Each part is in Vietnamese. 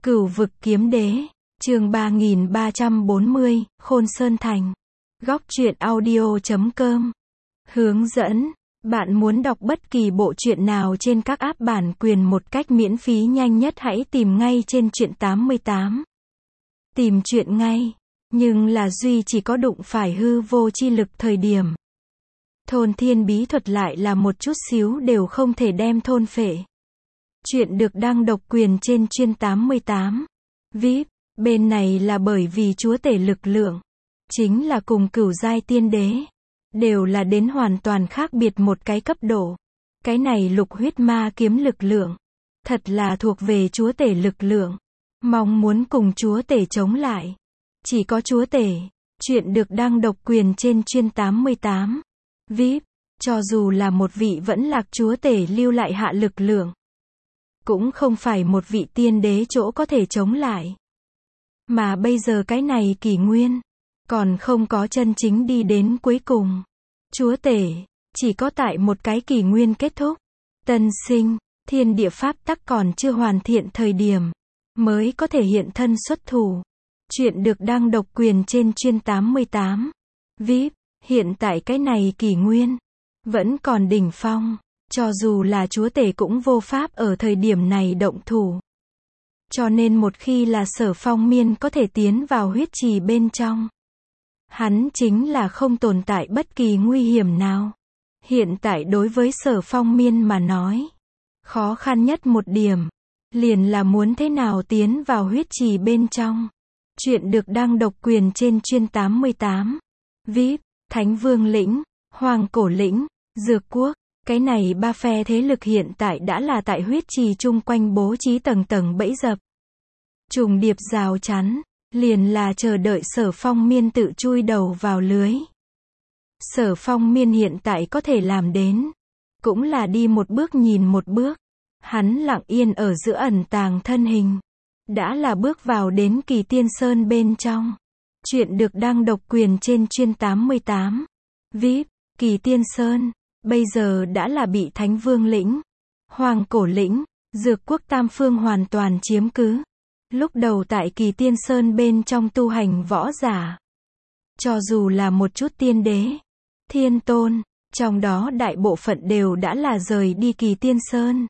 Cửu vực kiếm đế, chương 3340, Khôn Sơn Thành. Góc truyện audio.com. Hướng dẫn. Bạn muốn đọc bất kỳ bộ truyện nào trên các app bản quyền một cách miễn phí nhanh nhất hãy tìm ngay trên truyện 88. Tìm truyện ngay. Nhưng là duy chỉ có đụng phải hư vô chi lực thời điểm. Thôn thiên bí thuật lại là một chút xíu đều không thể đem thôn phệ. Chuyện được đăng độc quyền trên chuyên 88. VIP, bên này là bởi vì chúa tể lực lượng, chính là cùng cửu giai tiên đế, đều là đến hoàn toàn khác biệt một cái cấp độ. Cái này lục huyết ma kiếm lực lượng, thật là thuộc về chúa tể lực lượng. Mong muốn cùng chúa tể chống lại, chỉ có chúa tể. Chuyện được đăng độc quyền trên chuyên 88. VIP, cho dù là một vị vẫn lạc chúa tể lưu lại hạ lực lượng, cũng không phải một vị tiên đế chỗ có thể chống lại. Mà bây giờ cái này kỷ nguyên, còn không có chân chính đi đến cuối cùng. Chúa tể, chỉ có tại một cái kỷ nguyên kết thúc, tân sinh, thiên địa pháp tắc còn chưa hoàn thiện thời điểm, mới có thể hiện thân xuất thủ. Chuyện được đăng độc quyền trên chuyên 88. VIP, hiện tại cái này kỷ nguyên, vẫn còn đỉnh phong. Cho dù là chúa tể cũng vô pháp ở thời điểm này động thủ. Cho nên một khi là Sở Phong Miên có thể tiến vào huyết trì bên trong, hắn chính là không tồn tại bất kỳ nguy hiểm nào. Hiện tại đối với Sở Phong Miên mà nói, khó khăn nhất một điểm, liền là muốn thế nào tiến vào huyết trì bên trong. Chuyện được đăng độc quyền trên chuyên 88. VIP, Thánh Vương lĩnh, Hoàng Cổ lĩnh, Dược quốc. Cái này ba phe thế lực hiện tại đã là tại huyết trì chung quanh bố trí tầng tầng bẫy dập. Trùng điệp rào chắn, liền là chờ đợi Sở Phong Miên tự chui đầu vào lưới. Sở Phong Miên hiện tại có thể làm đến, cũng là đi một bước nhìn một bước. Hắn lặng yên ở giữa ẩn tàng thân hình, đã là bước vào đến Kỳ Tiên Sơn bên trong. Chuyện được đăng độc quyền trên chuyên 88. VIP, Kỳ Tiên Sơn, bây giờ đã là bị Thánh Vương lĩnh, Hoàng Cổ lĩnh, Dược quốc tam phương hoàn toàn chiếm cứ. Lúc đầu tại Kỳ Tiên Sơn bên trong tu hành võ giả, cho dù là một chút tiên đế, thiên tôn, trong đó đại bộ phận đều đã là rời đi Kỳ Tiên Sơn.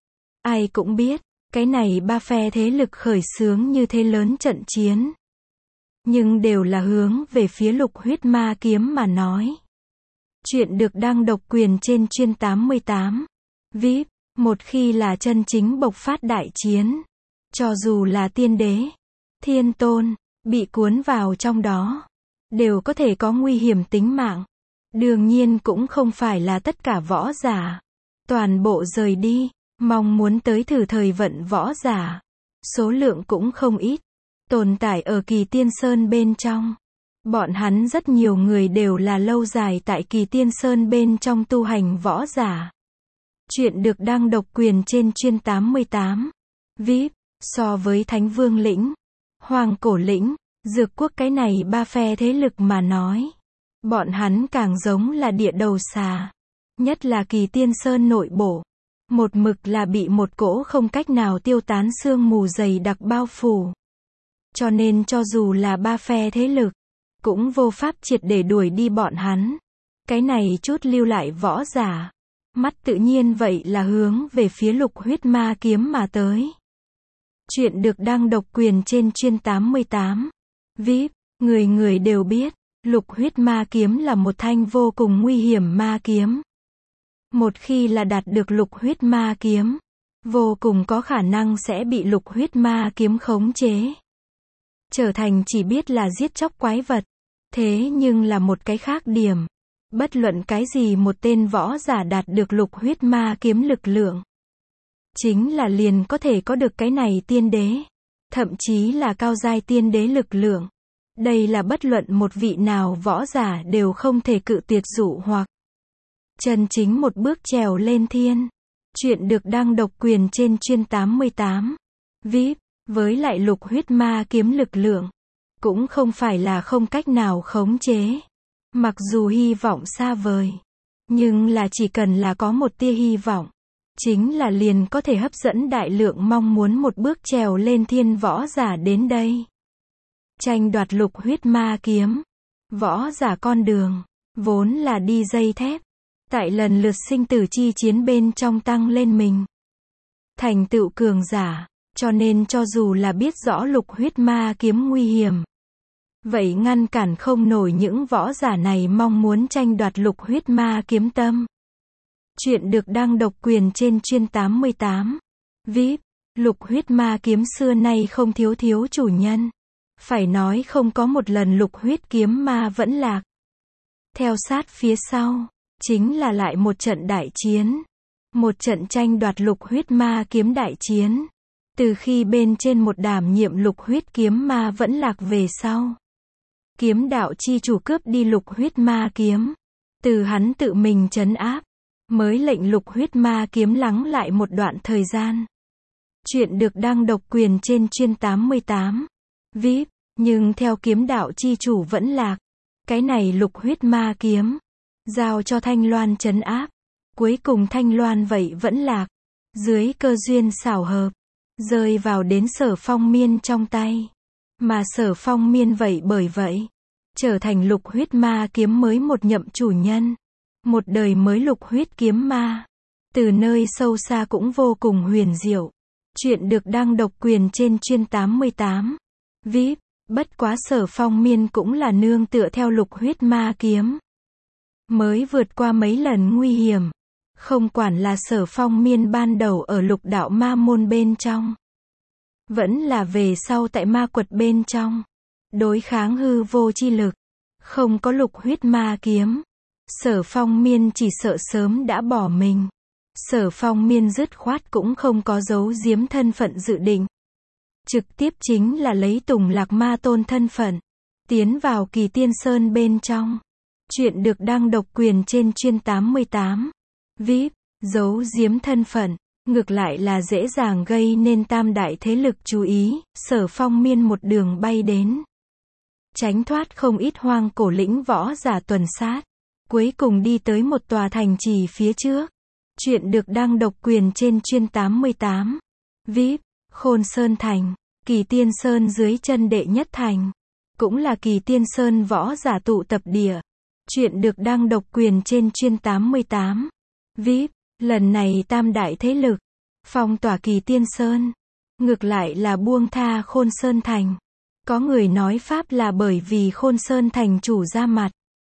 Ai cũng biết, cái này ba phe thế lực khởi xướng như thế lớn trận chiến, nhưng đều là hướng về phía lục huyết ma kiếm mà nói. Chuyện được đăng độc quyền trên chuyên 88. VIP, một khi là chân chính bộc phát đại chiến, cho dù là tiên đế, thiên tôn, bị cuốn vào trong đó, đều có thể có nguy hiểm tính mạng. Đương nhiên cũng không phải là tất cả võ giả toàn bộ rời đi, mong muốn tới thử thời vận võ giả, số lượng cũng không ít, tồn tại ở Kỳ Tiên Sơn bên trong. Bọn hắn rất nhiều người đều là lâu dài tại Kỳ Tiên Sơn bên trong tu hành võ giả. Chuyện được đăng độc quyền trên chuyên 88. VIP, so với Thánh Vương lĩnh, Hoàng Cổ lĩnh, Dược quốc cái này ba phe thế lực mà nói, bọn hắn càng giống là địa đầu xà. Nhất là Kỳ Tiên Sơn nội bộ, một mực là bị một cỗ không cách nào tiêu tán sương mù dày đặc bao phủ. Cho nên cho dù là ba phe thế lực, cũng vô pháp triệt để đuổi đi bọn hắn. Cái này chút lưu lại võ giả, mắt tự nhiên vậy là hướng về phía lục huyết ma kiếm mà tới. Chuyện được đăng độc quyền trên chuyên 88. VIP, người người đều biết, lục huyết ma kiếm là một thanh vô cùng nguy hiểm ma kiếm. Một khi là đạt được lục huyết ma kiếm, vô cùng có khả năng sẽ bị lục huyết ma kiếm khống chế, trở thành chỉ biết là giết chóc quái vật. Thế nhưng là một cái khác điểm, bất luận cái gì một tên võ giả đạt được lục huyết ma kiếm lực lượng, chính là liền có thể có được cái này tiên đế, thậm chí là cao giai tiên đế lực lượng. Đây là bất luận một vị nào võ giả đều không thể cự tuyệt dụ hoặc chân chính một bước trèo lên thiên. Chuyện được đăng độc quyền trên chuyên 88. VIP, với lại lục huyết ma kiếm lực lượng, cũng không phải là không cách nào khống chế. Mặc dù hy vọng xa vời, nhưng là chỉ cần là có một tia hy vọng, chính là liền có thể hấp dẫn đại lượng mong muốn một bước trèo lên thiên võ giả đến đây. Tranh đoạt lục huyết ma kiếm. Võ giả con đường, vốn là đi dây thép. Tại lần lượt sinh tử chi chiến bên trong tăng lên mình. Thành tựu cường giả, cho nên cho dù là biết rõ lục huyết ma kiếm nguy hiểm. Vậy ngăn cản không nổi những võ giả này mong muốn tranh đoạt lục huyết ma kiếm tâm. Chuyện được đăng độc quyền trên chuyên 88. VIP, lục huyết ma kiếm xưa nay không thiếu chủ nhân. Phải nói không có một lần lục huyết kiếm ma vẫn lạc. Theo sát phía sau, chính là lại một trận đại chiến. Một trận tranh đoạt lục huyết ma kiếm đại chiến. Từ khi bên trên một đảm nhiệm lục huyết kiếm ma vẫn lạc về sau. Kiếm đạo chi chủ cướp đi lục huyết ma kiếm. Từ hắn tự mình trấn áp. Mới lệnh lục huyết ma kiếm lắng lại một đoạn thời gian. Chuyện được đăng độc quyền trên chuyên 88. VIP, nhưng theo kiếm đạo chi chủ vẫn lạc. Cái này lục huyết ma kiếm. Giao cho Thanh Loan trấn áp. Cuối cùng Thanh Loan vậy vẫn lạc. Dưới cơ duyên xảo hợp. Rơi vào đến Sở Phong Miên trong tay. Mà Sở Phong Miên vậy bởi vậy. Trở thành lục huyết ma kiếm mới một nhậm chủ nhân. Một đời mới lục huyết kiếm ma. Từ nơi sâu xa cũng vô cùng huyền diệu. Chuyện được đăng độc quyền trên chuyên 88. VIP, bất quá Sở Phong Miên cũng là nương tựa theo lục huyết ma kiếm. Mới vượt qua mấy lần nguy hiểm. Không quản là Sở Phong Miên ban đầu ở lục đạo ma môn bên trong. Vẫn là về sau tại ma quật bên trong. Đối kháng hư vô chi lực. Không có lục huyết ma kiếm. Sở Phong Miên chỉ sợ sớm đã bỏ mình. Sở Phong Miên dứt khoát cũng không có giấu giếm thân phận dự định. Trực tiếp chính là lấy Tùng Lạc Ma Tôn thân phận. Tiến vào Kỳ Tiên Sơn bên trong. Chuyện được đăng độc quyền trên chuyên 88. VIP, giấu giếm thân phận. Ngược lại là dễ dàng gây nên tam đại thế lực chú ý. Sở Phong Miên một đường bay đến. Tránh thoát không ít hoang cổ lĩnh võ giả tuần sát. Cuối cùng đi tới một tòa thành trì phía trước. Chuyện được đăng độc quyền trên chuyên 88. VIP, Khôn Sơn Thành. Kỳ Tiên Sơn dưới chân đệ nhất thành. Cũng là Kỳ Tiên Sơn võ giả tụ tập địa. Chuyện được đăng độc quyền trên chuyên 88. VIP, lần này tam đại thế lực. Phong tỏa Kỳ Tiên Sơn. Ngược lại là buông tha Khôn Sơn Thành. Có người nói pháp là bởi vì Khôn Sơn Thành chủ ra mặt.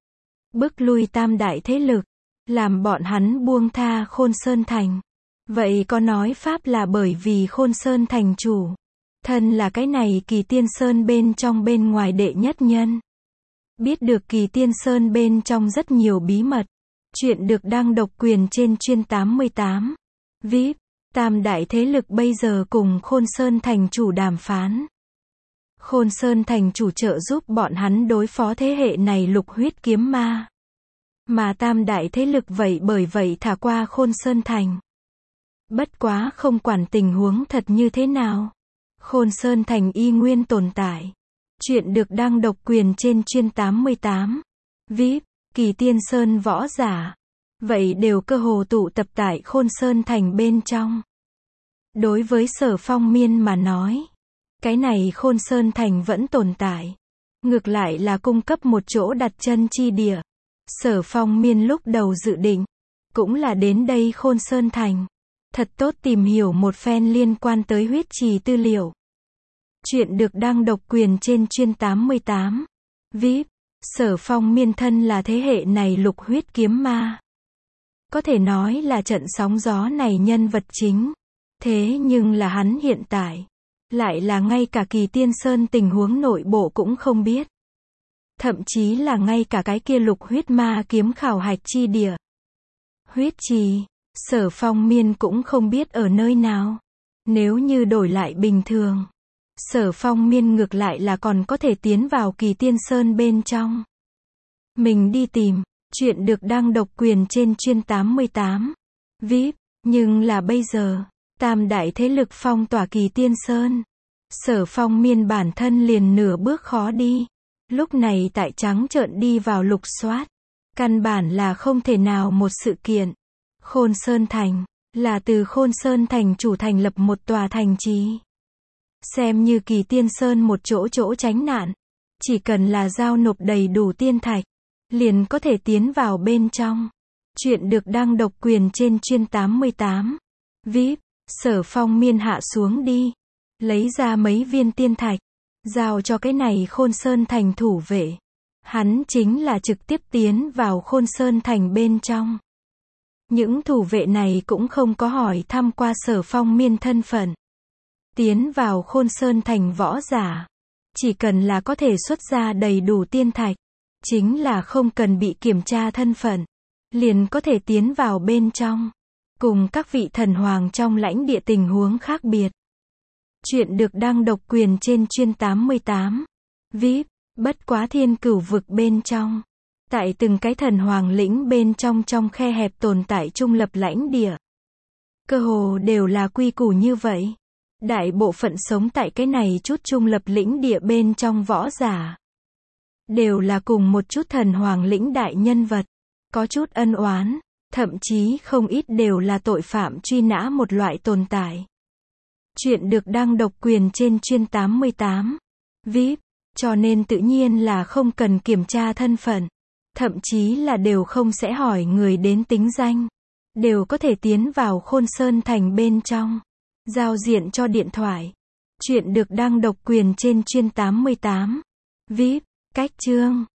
Bức lui tam đại thế lực. Làm bọn hắn buông tha Khôn Sơn Thành. Vậy có nói pháp là bởi vì Khôn Sơn Thành chủ. Thân là cái này Kỳ Tiên Sơn bên trong bên ngoài đệ nhất nhân. Biết được Kỳ Tiên Sơn bên trong rất nhiều bí mật. Chuyện được đăng độc quyền trên chuyên 88. VIP, tam đại thế lực bây giờ cùng Khôn Sơn Thành chủ đàm phán. Khôn Sơn Thành chủ trợ giúp bọn hắn đối phó thế hệ này lục huyết kiếm ma. Mà tam đại thế lực vậy bởi vậy thả qua Khôn Sơn Thành. Bất quá không quản tình huống thật như thế nào. Khôn Sơn Thành y nguyên tồn tại. Chuyện được đăng độc quyền trên chuyên 88. VIP, Kỳ Tiên Sơn võ giả. Vậy đều cơ hồ tụ tập tại Khôn Sơn Thành bên trong. Đối với Sở Phong Miên mà nói. Cái này Khôn Sơn Thành vẫn tồn tại. Ngược lại là cung cấp một chỗ đặt chân chi địa. Sở Phong Miên lúc đầu dự định. Cũng là đến đây Khôn Sơn Thành. Thật tốt tìm hiểu một phen liên quan tới huyết trì tư liệu. Chuyện được đăng độc quyền trên chuyên 88. VIP, Sở Phong Miên thân là thế hệ này lục huyết kiếm ma. Có thể nói là trận sóng gió này nhân vật chính. Thế nhưng là hắn hiện tại. Lại là ngay cả Kỳ Tiên Sơn tình huống nội bộ cũng không biết. Thậm chí là ngay cả cái kia lục huyết ma kiếm khảo hạch chi địa. Huyết trì, Sở Phong Miên cũng không biết ở nơi nào. Nếu như đổi lại bình thường. Sở Phong Miên ngược lại là còn có thể tiến vào Kỳ Tiên Sơn bên trong. Mình đi tìm. Chuyện được đăng độc quyền trên chuyên 88. VIP, nhưng là bây giờ. Tam đại thế lực phong tỏa Kỳ Tiên Sơn. Sở Phong Miên bản thân liền nửa bước khó đi. Lúc này tại trắng trợn đi vào lục soát. Căn bản là không thể nào một sự kiện. Khôn Sơn Thành. là từ Khôn Sơn thành chủ thành lập một tòa thành trì. Xem như Kỳ Tiên Sơn một chỗ chỗ tránh nạn. Chỉ cần là giao nộp đầy đủ tiên thạch, liền có thể tiến vào bên trong. Chuyện được đăng độc quyền trên chuyên 88. VIP, Sở Phong Miên hạ xuống đi. Lấy ra mấy viên tiên thạch. Giao cho cái này Khôn Sơn thành thủ vệ. Hắn chính là trực tiếp tiến vào Khôn Sơn thành bên trong. Những thủ vệ này cũng không có hỏi thăm qua Sở Phong Miên thân phận. Tiến vào Khôn Sơn thành võ giả. Chỉ cần là có thể xuất ra đầy đủ tiên thạch. Chính là không cần bị kiểm tra thân phận. Liền có thể tiến vào bên trong. Cùng các vị thần hoàng trong lãnh địa tình huống khác biệt. Chuyện được đăng độc quyền trên chuyên 88. VIP, bất quá thiên cửu vực bên trong. Tại từng cái thần hoàng lĩnh bên trong khe hẹp tồn tại trung lập lãnh địa. Cơ hồ đều là quy củ như vậy. Đại bộ phận sống tại cái này chút trung lập lĩnh địa bên trong võ giả. Đều là cùng một chút thần hoàng lĩnh đại nhân vật. Có chút ân oán, thậm chí không ít đều là tội phạm truy nã một loại tồn tại. Chuyện được đăng độc quyền trên chuyên 88. VIP, cho nên tự nhiên là không cần kiểm tra thân phận. Thậm chí là đều không sẽ hỏi người đến tính danh. Đều có thể tiến vào Khôn Sơn thành bên trong. Giao diện cho điện thoại. Chuyện được đăng độc quyền trên chuyên 88. VIP, cách chương.